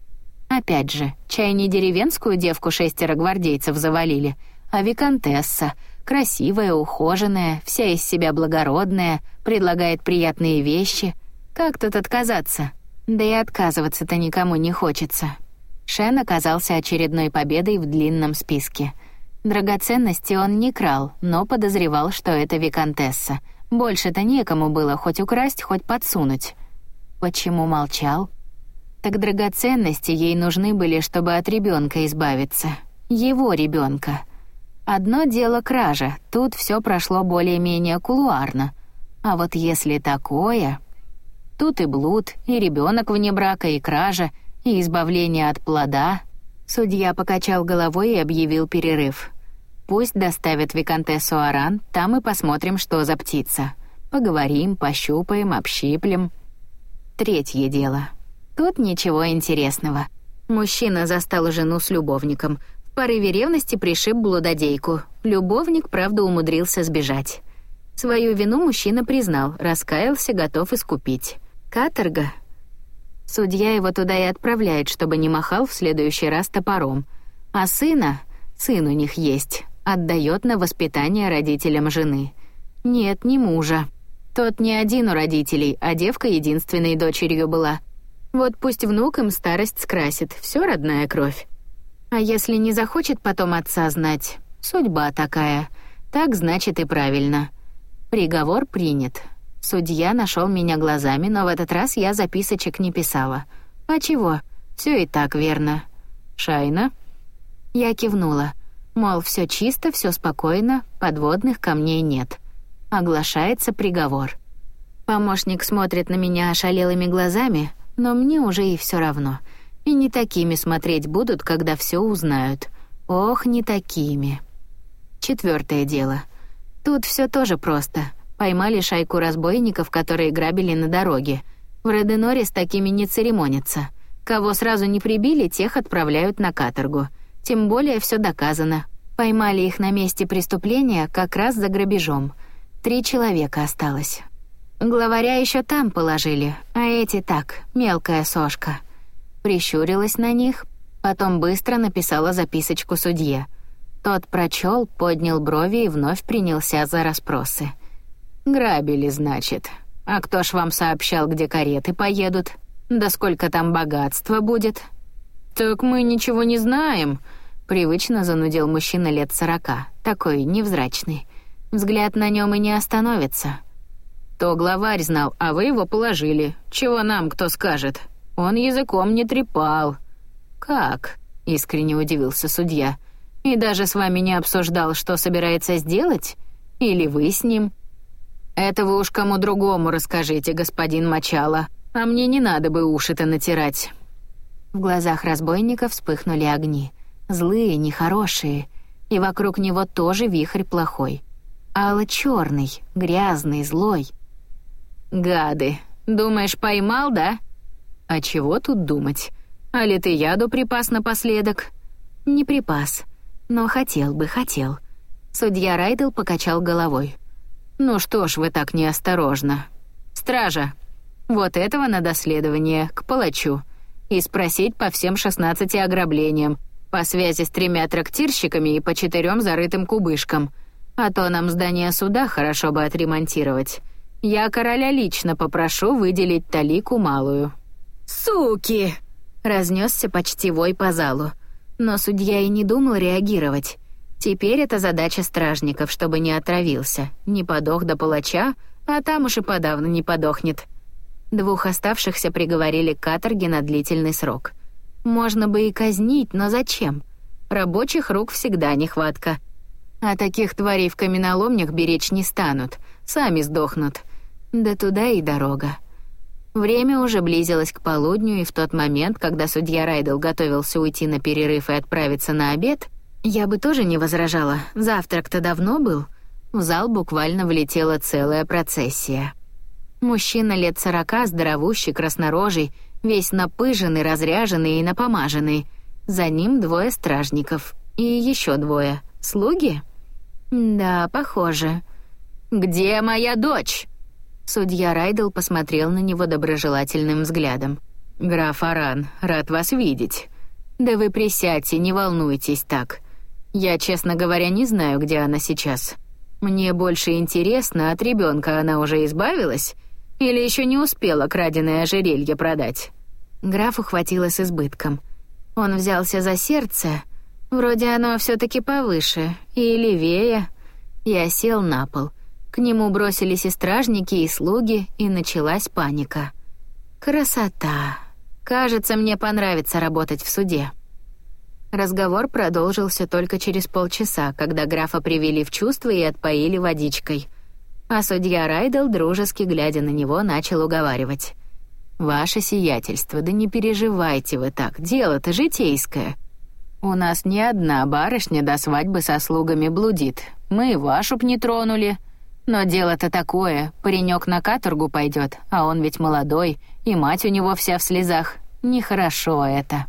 A: Опять же, чай не деревенскую девку шестеро гвардейцев завалили, а виконтесса, красивая, ухоженная, вся из себя благородная, предлагает приятные вещи. Как тут отказаться? Да и отказываться-то никому не хочется. Шен оказался очередной победой в длинном списке. Драгоценности он не крал, но подозревал, что это виконтесса. Больше-то некому было хоть украсть, хоть подсунуть. Почему молчал? Так драгоценности ей нужны были, чтобы от ребенка избавиться. Его ребенка. Одно дело кража, тут все прошло более-менее кулуарно. А вот если такое... Тут и блуд, и ребенок вне брака, и кража, и избавление от плода. Судья покачал головой и объявил перерыв. Пусть доставят виконтессу Аран, там и посмотрим, что за птица. Поговорим, пощупаем, общиплем. Третье дело. Тут ничего интересного. Мужчина застал жену с любовником. В порыве ревности пришиб блудодейку. Любовник, правда, умудрился сбежать. Свою вину мужчина признал, раскаялся, готов искупить. Каторга. Судья его туда и отправляет, чтобы не махал в следующий раз топором. А сына, сын у них есть, отдает на воспитание родителям жены. Нет, не мужа. Тот не один у родителей, а девка единственной дочерью была. Вот пусть внук им старость скрасит, все родная кровь. А если не захочет потом отца знать, судьба такая. Так значит и правильно. Приговор принят. Судья нашел меня глазами, но в этот раз я записочек не писала. А чего? Все и так верно. Шайна? Я кивнула. Мол, все чисто, все спокойно, подводных камней нет. Оглашается приговор. Помощник смотрит на меня ошалелыми глазами, но мне уже и все равно. И не такими смотреть будут, когда все узнают. Ох, не такими. Четвертое дело. Тут все тоже просто. Поймали шайку разбойников, которые грабили на дороге. В Реденоре с такими не церемонятся. Кого сразу не прибили, тех отправляют на каторгу. Тем более все доказано. Поймали их на месте преступления как раз за грабежом. Три человека осталось. Главаря еще там положили, а эти так, мелкая сошка. Прищурилась на них, потом быстро написала записочку судье. Тот прочел, поднял брови и вновь принялся за расспросы. «Грабили, значит. А кто ж вам сообщал, где кареты поедут? Да сколько там богатства будет?» «Так мы ничего не знаем», — привычно занудил мужчина лет сорока, такой невзрачный. Взгляд на нем и не остановится. «То главарь знал, а вы его положили. Чего нам кто скажет? Он языком не трепал». «Как?» — искренне удивился судья. «И даже с вами не обсуждал, что собирается сделать? Или вы с ним?» «Это вы уж кому другому расскажите, господин Мочало, а мне не надо бы уши-то натирать». В глазах разбойника вспыхнули огни. Злые, нехорошие. И вокруг него тоже вихрь плохой. Ало-чёрный, грязный, злой. «Гады, думаешь, поймал, да?» «А чего тут думать? А ли ты яду припас напоследок?» «Не припас, но хотел бы, хотел». Судья Райдел покачал головой. «Ну что ж вы так неосторожно? Стража, вот этого на доследование, к палачу. И спросить по всем шестнадцати ограблениям, по связи с тремя трактирщиками и по четырем зарытым кубышкам. А то нам здание суда хорошо бы отремонтировать. Я короля лично попрошу выделить талику малую». «Суки!» — разнесся почти вой по залу. Но судья и не думал реагировать. Теперь это задача стражников, чтобы не отравился, не подох до палача, а там уж и подавно не подохнет. Двух оставшихся приговорили к каторге на длительный срок. Можно бы и казнить, но зачем? Рабочих рук всегда нехватка. А таких тварей в каменоломнях беречь не станут, сами сдохнут. Да туда и дорога. Время уже близилось к полудню, и в тот момент, когда судья Райдел готовился уйти на перерыв и отправиться на обед, я бы тоже не возражала, завтрак-то давно был, в зал буквально влетела целая процессия. Мужчина лет сорока, здоровущий, краснорожий, весь напыженный, разряженный и напомаженный. За ним двое стражников. И еще двое. Слуги? Да, похоже. «Где моя дочь?» Судья Райдел посмотрел на него доброжелательным взглядом. «Граф Аран, рад вас видеть. Да вы присядьте, не волнуйтесь так. Я, честно говоря, не знаю, где она сейчас. Мне больше интересно, от ребенка она уже избавилась? Или еще не успела краденое ожерелье продать?» Графу хватило с избытком. Он взялся за сердце. Вроде оно все-таки повыше и левее. Я сел на пол. К нему бросились и стражники, и слуги, и началась паника. Красота. Кажется, мне понравится работать в суде. Разговор продолжился только через полчаса, когда графа привели в чувство и отпоили водичкой. А судья Райдел, дружески глядя на него, начал уговаривать. «Ваше сиятельство, да не переживайте вы так, дело-то житейское. У нас ни одна барышня до свадьбы со слугами блудит. Мы и вашу б не тронули. Но дело-то такое, паренек на каторгу пойдет, а он ведь молодой, и мать у него вся в слезах. Нехорошо это».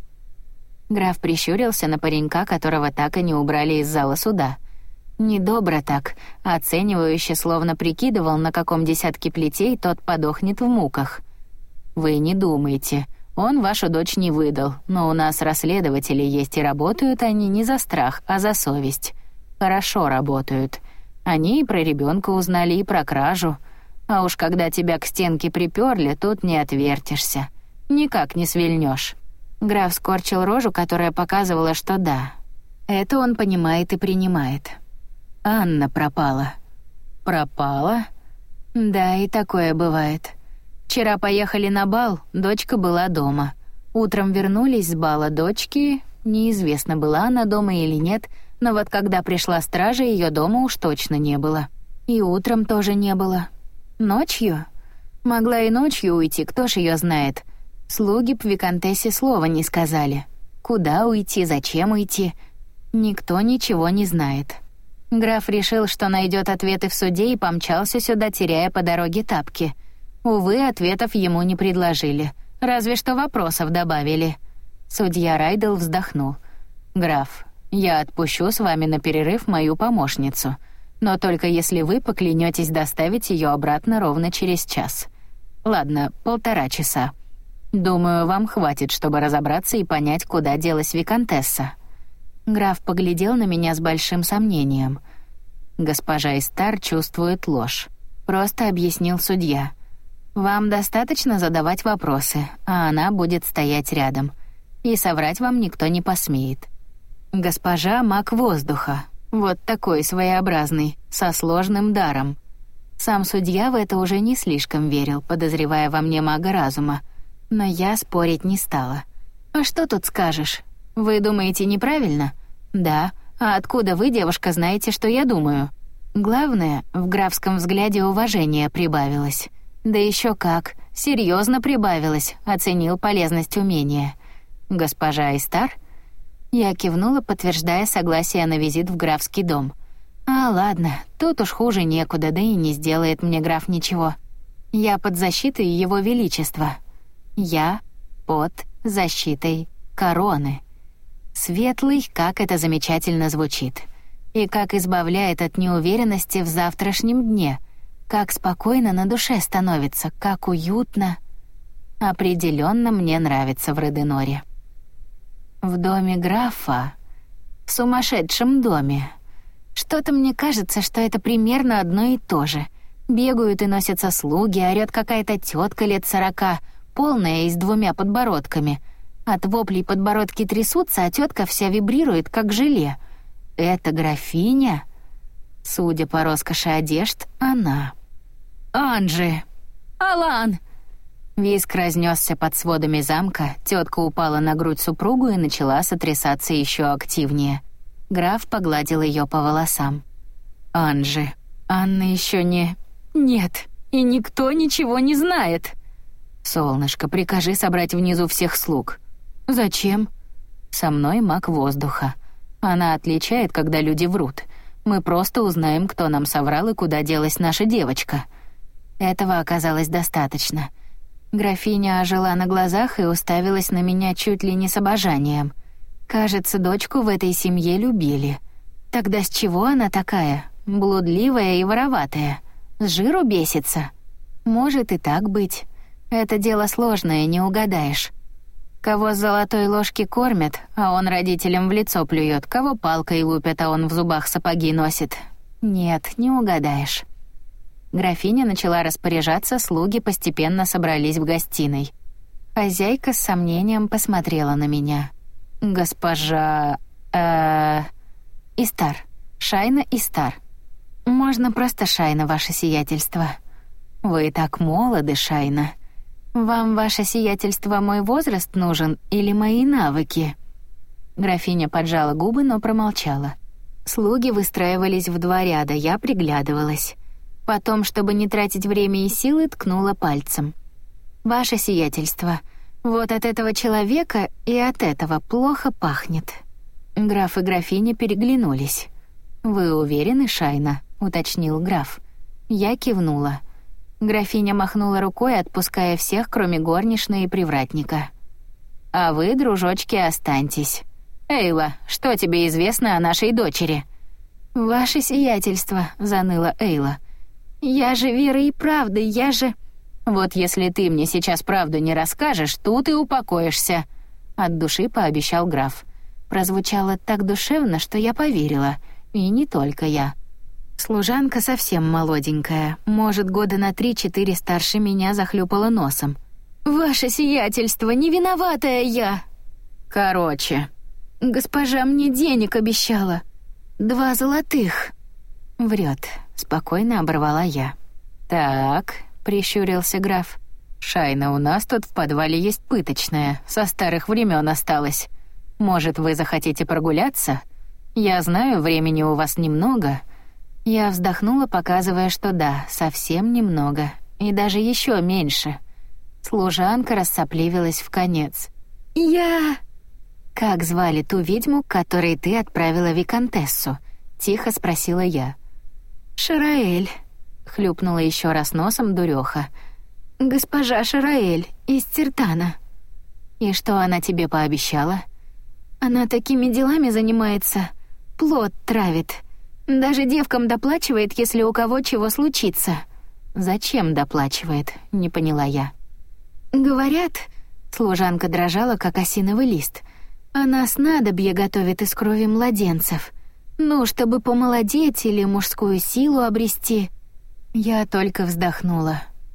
A: Граф прищурился на паренька, которого так и не убрали из зала суда. Недобро так, оценивающе, словно прикидывал, на каком десятке плетей тот подохнет в муках. «Вы не думайте, он вашу дочь не выдал, но у нас расследователи есть, и работают они не за страх, а за совесть. Хорошо работают. Они и про ребенка узнали, и про кражу. А уж когда тебя к стенке приперли, тут не отвертишься. Никак не свильнешь». Граф скорчил рожу, которая показывала, что да. Это он понимает и принимает. «Анна пропала». «Пропала?» «Да, и такое бывает. Вчера поехали на бал, дочка была дома. Утром вернулись с бала дочки, неизвестно, была она дома или нет, но вот когда пришла стража, ее дома уж точно не было. И утром тоже не было. Ночью? Могла и ночью уйти, кто ж ее знает. Слуги б виконтессе слова не сказали. Куда уйти, зачем уйти? Никто ничего не знает». Граф решил, что найдет ответы в суде, и помчался сюда, теряя по дороге тапки. Увы, ответов ему не предложили, разве что вопросов добавили. Судья Райдел вздохнул. «Граф, я отпущу с вами на перерыв мою помощницу, но только если вы поклянетесь доставить ее обратно ровно через час. Ладно, полтора часа. Думаю, вам хватит, чтобы разобраться и понять, куда делась виконтесса». Граф поглядел на меня с большим сомнением. «Госпожа Истар чувствует ложь», — просто объяснил судья. Вам достаточно задавать вопросы, а она будет стоять рядом. И соврать вам никто не посмеет. Госпожа маг воздуха. Вот такой своеобразный, со сложным даром. Сам судья в это уже не слишком верил, подозревая во мне мага разума. Но я спорить не стала. А что тут скажешь? Вы думаете неправильно? Да. А откуда вы, девушка, знаете, что я думаю? Главное, в графском взгляде уважение прибавилось. Да еще как, серьезно прибавилось, оценил полезность умения. Госпожа Истар? Я кивнула, подтверждая согласие на визит в графский дом. А ладно, тут уж хуже некуда, да и не сделает мне граф ничего. Я под защитой его величества. Я под защитой короны. Светлый, как это замечательно звучит. И как избавляет от неуверенности в завтрашнем дне. Как спокойно на душе становится, как уютно. Определенно мне нравится в Реденоре. В доме графа, в сумасшедшем доме. Что-то мне кажется, что это примерно одно и то же. Бегают и носятся слуги, орёт какая-то тётка лет сорока, полная и с двумя подбородками. От воплей подбородки трясутся, а тётка вся вибрирует, как желе. Это графиня? Судя по роскоши одежд, она. «Анжи! Алан!» Визг разнесся под сводами замка, тетка упала на грудь супругу и начала сотрясаться еще активнее. Граф погладил ее по волосам. «Анжи, Анна еще не...» «Нет, и никто ничего не знает!» «Солнышко, прикажи собрать внизу всех слуг». «Зачем?» «Со мной маг воздуха. Она отличает, когда люди врут. Мы просто узнаем, кто нам соврал и куда делась наша девочка». Этого оказалось достаточно. Графиня ожила на глазах и уставилась на меня чуть ли не с обожанием. Кажется, дочку в этой семье любили. Тогда с чего она такая? Блудливая и вороватая? С жиру бесится? Может и так быть. Это дело сложное, не угадаешь. Кого с золотой ложки кормят, а он родителям в лицо плюет, кого палкой лупят, а он в зубах сапоги носит. Нет, не угадаешь. Графиня начала распоряжаться, слуги постепенно собрались в гостиной. Хозяйка с сомнением посмотрела на меня. «Госпожа... э Истар. Шайна Истар. Можно просто Шайна, ваше сиятельство. Вы так молоды, Шайна. Вам, ваше сиятельство, мой возраст нужен или мои навыки?» Графиня поджала губы, но промолчала. Слуги выстраивались в два ряда, я приглядывалась. Потом, чтобы не тратить время и силы, ткнула пальцем. «Ваше сиятельство, вот от этого человека и от этого плохо пахнет». Граф и графиня переглянулись. «Вы уверены, Шайна?» — уточнил граф. Я кивнула. Графиня махнула рукой, отпуская всех, кроме горничной и привратника. «А вы, дружочки, останьтесь. Эйла, что тебе известно о нашей дочери?» «Ваше сиятельство», — заныла Эйла. «Я же верой и правдой, я же...» «Вот если ты мне сейчас правду не расскажешь, тут и упокоишься», — от души пообещал граф. Прозвучало так душевно, что я поверила. И не только я. Служанка совсем молоденькая, может, года на три-четыре старше меня, захлюпала носом. «Ваше сиятельство, не виноватая я!» «Короче...» «Госпожа мне денег обещала. Два золотых». «Врет», — спокойно оборвала я. «Так», — прищурился граф. «Шайна, у нас тут в подвале есть пыточная, со старых времен осталась. Может, вы захотите прогуляться? Я знаю, времени у вас немного». Я вздохнула, показывая, что да, совсем немного. И даже еще меньше. Служанка рассопливилась вконец. «Я...» «Как звали ту ведьму, которой ты отправила виконтессу?» — тихо спросила я. «Шараэль», — хлюпнула еще раз носом дуреха. «Госпожа Шараэль из Тиртана». «И что она тебе пообещала?» «Она такими делами занимается, плод травит. Даже девкам доплачивает, если у кого чего случится». «Зачем доплачивает?» — не поняла я. «Говорят...» — служанка дрожала, как осиновый лист. «Она снадобье готовит из крови младенцев. Ну, чтобы помолодеть или мужскую силу обрести». Я только вздохнула.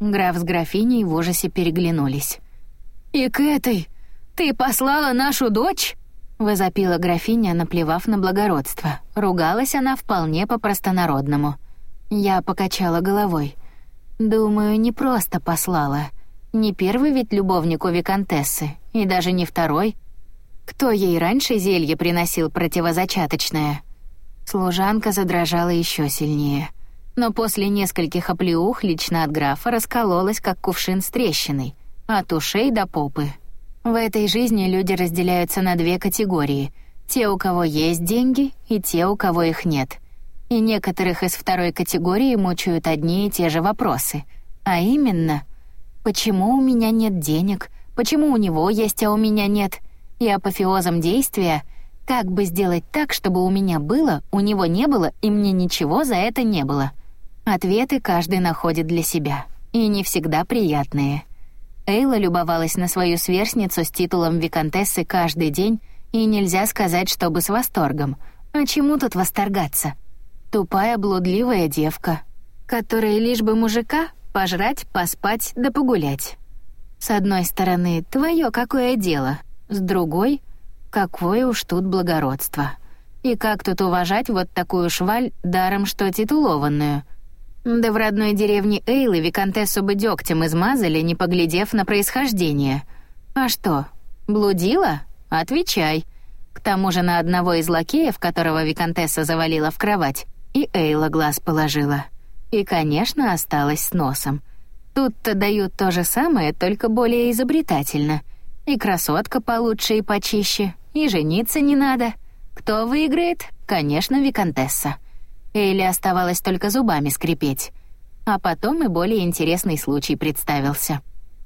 A: Граф с графиней в ужасе переглянулись. «И к этой ты послала нашу дочь?» — возопила графиня, наплевав на благородство. Ругалась она вполне по-простонародному. Я покачала головой. Думаю, не просто послала. Не первый ведь любовник у виконтессы, и даже не второй. Кто ей раньше зелье приносил противозачаточное? Служанка задрожала еще сильнее. Но после нескольких оплеух лично от графа раскололась, как кувшин с трещиной, от ушей до попы. В этой жизни люди разделяются на две категории: те, у кого есть деньги, и те, у кого их нет. И некоторых из второй категории мучают одни и те же вопросы. А именно, почему у меня нет денег, почему у него есть, а у меня нет? И апофеозом действия, как бы сделать так, чтобы у меня было, у него не было, и мне ничего за это не было. Ответы каждый находит для себя, и не всегда приятные. Эйла любовалась на свою сверстницу с титулом виконтессы каждый день, и нельзя сказать, чтобы с восторгом. А чему тут восторгаться? Тупая блудливая девка, которая лишь бы мужика пожрать, поспать да погулять. С одной стороны, твое какое дело, с другой, какое уж тут благородство. И как тут уважать вот такую шваль, даром что титулованную? Да в родной деревне Эйлы виконтессу бы дёгтем измазали, не поглядев на происхождение. А что, блудила? Отвечай. К тому же на одного из лакеев, которого виконтесса завалила в кровать, и Эйла глаз положила. И, конечно, осталась с носом. Тут-то дают то же самое, только более изобретательно. И красотка получше и почище, и жениться не надо. Кто выиграет? Конечно, виконтесса. Эйле оставалось только зубами скрипеть. А потом и более интересный случай представился.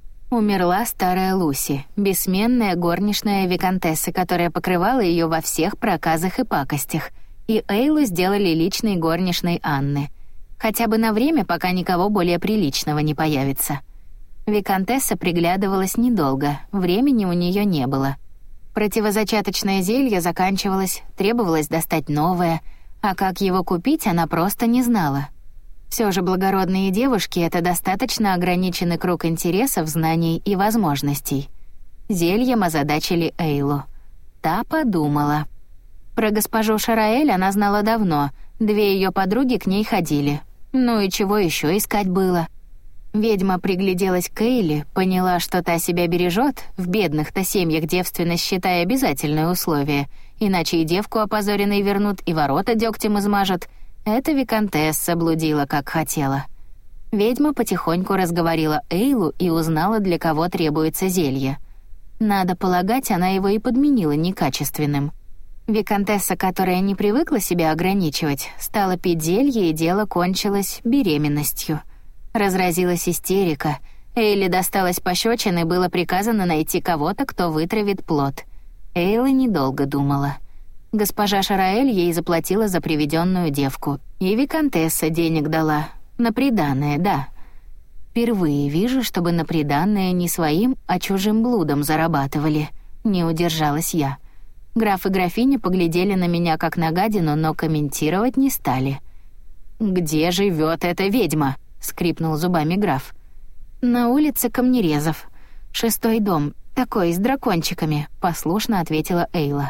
A: Умерла старая Луси, бессменная горничная виконтессы, которая покрывала ее во всех проказах и пакостях, и Эйлу сделали личной горничной Анны. Хотя бы на время, пока никого более приличного не появится. Виконтесса приглядывалась недолго, времени у нее не было. Противозачаточное зелье заканчивалось, требовалось достать новое, а как его купить, она просто не знала. Все же благородные девушки — это достаточно ограниченный круг интересов, знаний и возможностей. Зельем озадачили Эйлу. Та подумала. Про госпожу Шараэль она знала давно, две ее подруги к ней ходили. Ну и чего еще искать было? Ведьма пригляделась к Эйле, поняла, что та себя бережет, в бедных-то семьях девственность считая обязательное условие, иначе и девку опозоренной вернут, и ворота дёгтем измажут. Эта виконтесса блудила, как хотела. Ведьма потихоньку разговорила Эйлу и узнала, для кого требуется зелье. Надо полагать, она его и подменила некачественным. Виконтесса, которая не привыкла себя ограничивать, стала пить зелье, и дело кончилось беременностью. Разразилась истерика. Эйле досталось пощёчины, было приказано найти кого-то, кто вытравит плод. Эйла недолго думала. Госпожа Шараэль ей заплатила за приведенную девку, и виконтесса денег дала. На приданое, да. Впервые вижу, чтобы на приданое не своим, а чужим блудом зарабатывали. Не удержалась я. Граф и графиня поглядели на меня как на гадину, но комментировать не стали. «Где живет эта ведьма?» — скрипнул зубами граф. «На улице Камнерезов. Шестой дом, такой, с дракончиками», — послушно ответила Эйла.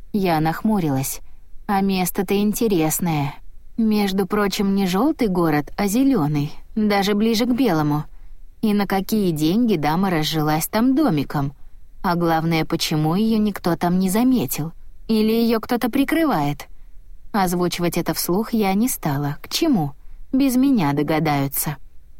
A: Я нахмурилась. «А место-то интересное. Между прочим, не желтый город, а зеленый, даже ближе к белому. И на какие деньги дама разжилась там домиком? А главное, почему ее никто там не заметил? Или ее кто-то прикрывает?» Озвучивать это вслух я не стала. К чему? Без меня догадаются.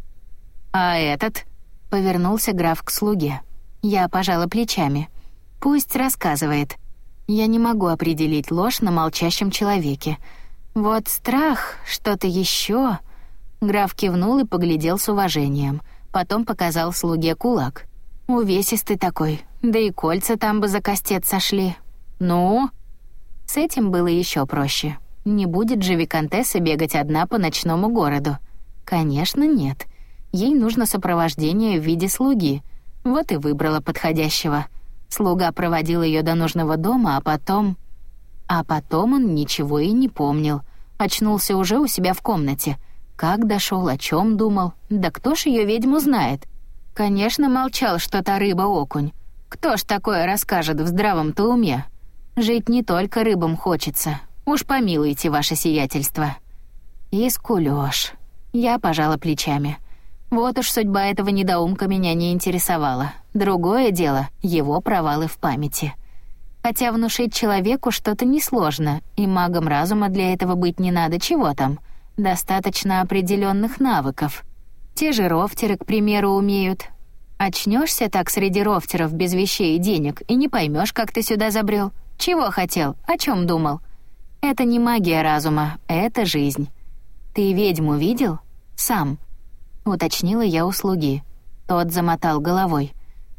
A: «А этот?» — повернулся граф к слуге. Я пожала плечами. «Пусть рассказывает. Я не могу определить ложь на молчащем человеке. Вот страх, что-то еще. Граф кивнул и поглядел с уважением. Потом показал слуге кулак. Увесистый такой, да и кольца там бы за кастет сошли. «Ну?» С этим было еще проще. Не будет же виконтесса бегать одна по ночному городу. Конечно, нет. Ей нужно сопровождение в виде слуги. Вот и выбрала подходящего. Слуга проводил ее до нужного дома, а потом... А потом он ничего и не помнил. Очнулся уже у себя в комнате. как дошел, о чем думал. Да кто ж ее ведьму знает? Конечно, молчал, что та рыба-окунь. Кто ж такое расскажет в здравом-то уме? Жить не только рыбам хочется. Уж помилуйте, ваше сиятельство. И скулёж. Я пожала плечами. Вот уж судьба этого недоумка меня не интересовала. Другое дело — его провалы в памяти. Хотя внушить человеку что-то несложно, и магом разума для этого быть не надо, чего там. Достаточно определенных навыков. Те же рофтеры, к примеру, умеют. Очнешься так среди рофтеров без вещей и денег, и не поймешь, как ты сюда забрел. Чего хотел? О чем думал? Это не магия разума, это жизнь. Ты ведьму видел? Сам. Уточнила я у слуги. Тот замотал головой.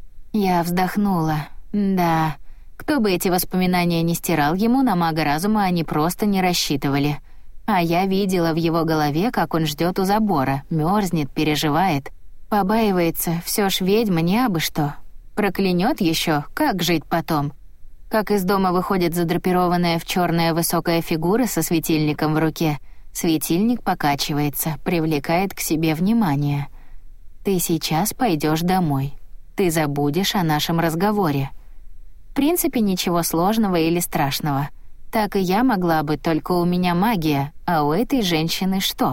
A: Я вздохнула. Да, кто бы эти воспоминания не стирал ему, на мага разума они просто не рассчитывали. А я видела в его голове, как он ждет у забора, мерзнет, переживает. Побаивается, все ж ведьма, не абы что. Проклянет еще, как жить потом? Как из дома выходит задрапированная в черная высокая фигура со светильником в руке. Светильник покачивается, привлекает к себе внимание. Ты сейчас пойдешь домой. Ты забудешь о нашем разговоре. В принципе, ничего сложного или страшного. Так и я могла бы, только у меня магия, а у этой женщины что?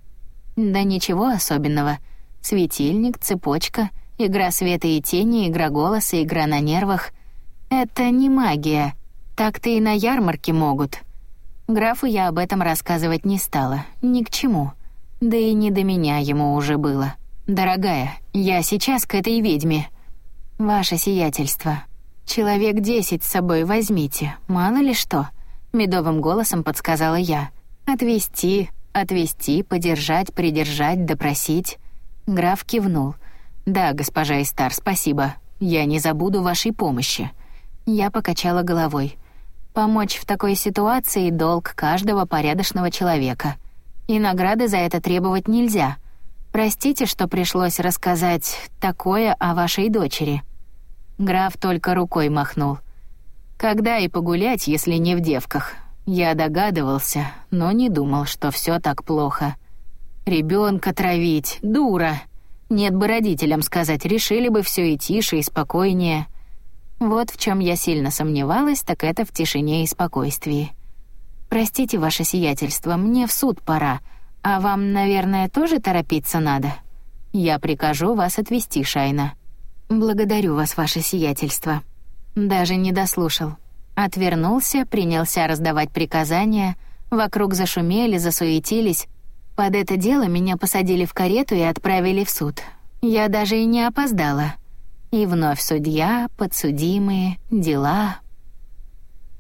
A: Да ничего особенного. Светильник, цепочка, игра света и тени, игра голоса, игра на нервах. Это не магия. Так-то и на ярмарке могут. Графу я об этом рассказывать не стала. Ни к чему. Да и не до меня ему уже было. Дорогая, я сейчас к этой ведьме. Ваше сиятельство. Человек десять с собой возьмите, мало ли что. Медовым голосом подсказала я. Отвезти, отвезти, подержать, придержать, допросить. Граф кивнул. Да, госпожа Истар, спасибо. Я не забуду вашей помощи. Я покачала головой. Помочь в такой ситуации — долг каждого порядочного человека. И награды за это требовать нельзя. Простите, что пришлось рассказать такое о вашей дочери. Граф только рукой махнул. Когда и погулять, если не в девках? Я догадывался, но не думал, что все так плохо. Ребенка травить, дура. Нет бы родителям сказать, решили бы все и тише, и спокойнее. Вот в чем я сильно сомневалась, так это в тишине и спокойствии. Простите, ваше сиятельство, мне в суд пора, а вам, наверное, тоже торопиться надо. Я прикажу вас отвезти, Шайна. Благодарю вас, ваше сиятельство. Даже не дослушал. Отвернулся, принялся раздавать приказания, вокруг зашумели, засуетились. Под это дело меня посадили в карету и отправили в суд. Я даже и не опоздала. И вновь судья, подсудимые, дела,